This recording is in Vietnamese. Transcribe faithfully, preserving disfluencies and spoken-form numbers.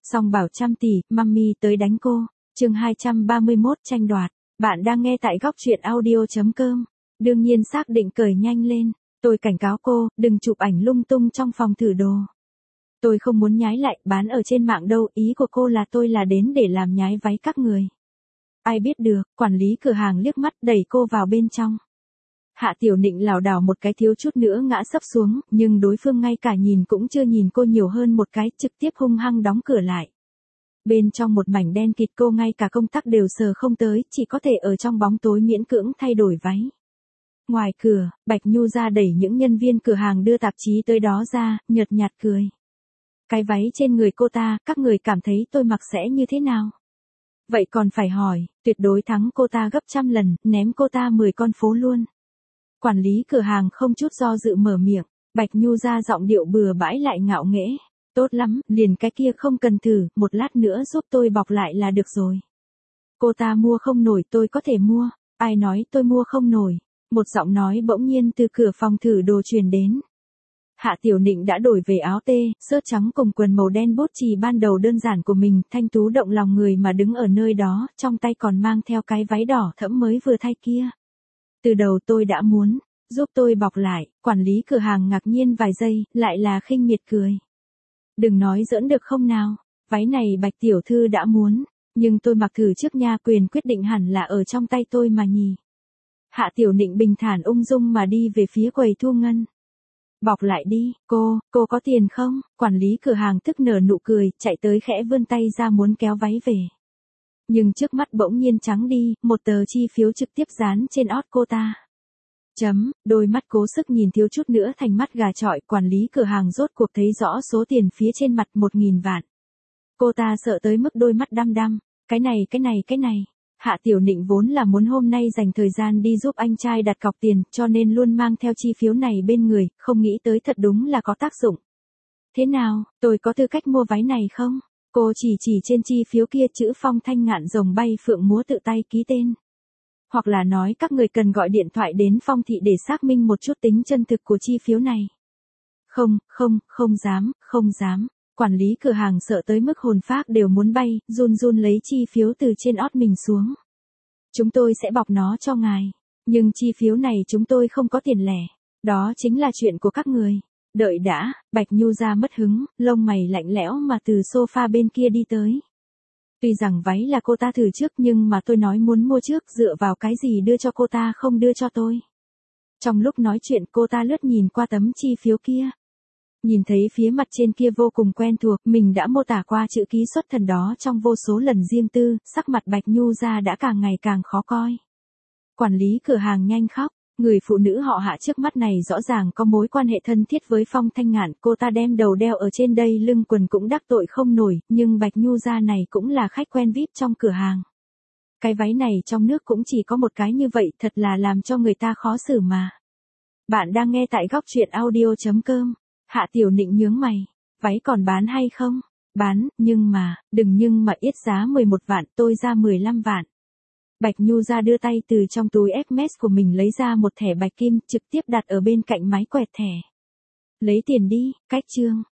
Song bảo trăm tỷ, mummy tới đánh cô. Chương hai trăm ba mươi mốt tranh đoạt. Bạn đang nghe tại góc truyện audio chấm com. Đương nhiên xác định cởi nhanh lên. Tôi cảnh cáo cô, đừng chụp ảnh lung tung trong phòng thử đồ. Tôi không muốn nhái lại, bán ở trên mạng đâu, ý của cô là tôi là đến để làm nhái váy các người. Ai biết được, quản lý cửa hàng liếc mắt đẩy cô vào bên trong. Hạ Tiểu Nịnh lảo đảo một cái thiếu chút nữa ngã sấp xuống, nhưng đối phương ngay cả nhìn cũng chưa nhìn cô nhiều hơn một cái, trực tiếp hung hăng đóng cửa lại. Bên trong một mảnh đen kịt, cô ngay cả công tắc đều sờ không tới, chỉ có thể ở trong bóng tối miễn cưỡng thay đổi váy. Ngoài cửa, Bạch Nhu ra đẩy những nhân viên cửa hàng đưa tạp chí tới đó ra, nhợt nhạt cười. Cái váy trên người cô ta, các người cảm thấy tôi mặc sẽ như thế nào? Vậy còn phải hỏi, tuyệt đối thắng cô ta gấp trăm lần, ném cô ta mười con phố luôn. Quản lý cửa hàng không chút do dự mở miệng, Bạch Nhu ra giọng điệu bừa bãi lại ngạo nghễ. Tốt lắm, liền cái kia không cần thử, một lát nữa giúp tôi bọc lại là được rồi. Cô ta mua không nổi, tôi có thể mua. Ai nói tôi mua không nổi? Một giọng nói bỗng nhiên từ cửa phòng thử đồ truyền đến. Hạ Tiểu Nịnh đã đổi về áo tê, sơ trắng cùng quần màu đen bút chì ban đầu đơn giản của mình, thanh tú động lòng người mà đứng ở nơi đó, trong tay còn mang theo cái váy đỏ thẫm mới vừa thay kia. Từ đầu tôi đã muốn, giúp tôi bọc lại, quản lý cửa hàng ngạc nhiên vài giây, lại là khinh miệt cười. Đừng nói giỡn được không nào, váy này Bạch tiểu thư đã muốn, nhưng tôi mặc thử trước nha, quyền quyết định hẳn là ở trong tay tôi mà nhỉ. Hạ Tiểu Nịnh bình thản ung dung mà đi về phía quầy thu ngân. Bọc lại đi, cô, cô có tiền không? Quản lý cửa hàng tức nở nụ cười, chạy tới khẽ vươn tay ra muốn kéo váy về. Nhưng trước mắt bỗng nhiên trắng đi, một tờ chi phiếu trực tiếp dán trên ót cô ta. Chấm, đôi mắt cố sức nhìn thiếu chút nữa thành mắt gà chọi, quản lý cửa hàng rốt cuộc thấy rõ số tiền phía trên mặt một nghìn vạn. Cô ta sợ tới mức đôi mắt đăm đăm, cái này cái này cái này. Hạ Tiểu Nịnh vốn là muốn hôm nay dành thời gian đi giúp anh trai đặt cọc tiền, cho nên luôn mang theo chi phiếu này bên người, không nghĩ tới thật đúng là có tác dụng. Thế nào, tôi có tư cách mua váy này không? Cô chỉ chỉ trên chi phiếu kia chữ Phong Thanh Ngạn rồng bay phượng múa tự tay ký tên. Hoặc là nói các người cần gọi điện thoại đến Phong thị để xác minh một chút tính chân thực của chi phiếu này. Không, không, không dám, không dám. Quản lý cửa hàng sợ tới mức hồn phác đều muốn bay, run run lấy chi phiếu từ trên ót mình xuống. Chúng tôi sẽ bọc nó cho ngài. Nhưng chi phiếu này chúng tôi không có tiền lẻ. Đó chính là chuyện của các người. Đợi đã, Bạch Nhu ra mất hứng, lông mày lạnh lẽo mà từ sofa bên kia đi tới. Tuy rằng váy là cô ta thử trước nhưng mà tôi nói muốn mua trước, dựa vào cái gì đưa cho cô ta không đưa cho tôi. Trong lúc nói chuyện cô ta lướt nhìn qua tấm chi phiếu kia. Nhìn thấy phía mặt trên kia vô cùng quen thuộc, mình đã mô tả qua chữ ký xuất thần đó trong vô số lần riêng tư, sắc mặt Bạch Nhu ra đã càng ngày càng khó coi. Quản lý cửa hàng nhanh khóc, người phụ nữ họ Hạ trước mắt này rõ ràng có mối quan hệ thân thiết với Phong Thanh Ngạn, cô ta đem đầu đeo ở trên đây lưng quần cũng đắc tội không nổi, nhưng Bạch Nhu ra này cũng là khách quen vi ai pi trong cửa hàng. Cái váy này trong nước cũng chỉ có một cái như vậy, thật là làm cho người ta khó xử mà. Bạn đang nghe tại góc truyện audio chấm com. Hạ Tiểu Nịnh nhướng mày, váy còn bán hay không? Bán, nhưng mà, đừng nhưng mà yết giá mười một vạn, tôi ra mười lăm vạn. Bạch Nhu ra đưa tay từ trong túi ép em ét của mình lấy ra một thẻ bạch kim, trực tiếp đặt ở bên cạnh máy quẹt thẻ. Lấy tiền đi, cách trương.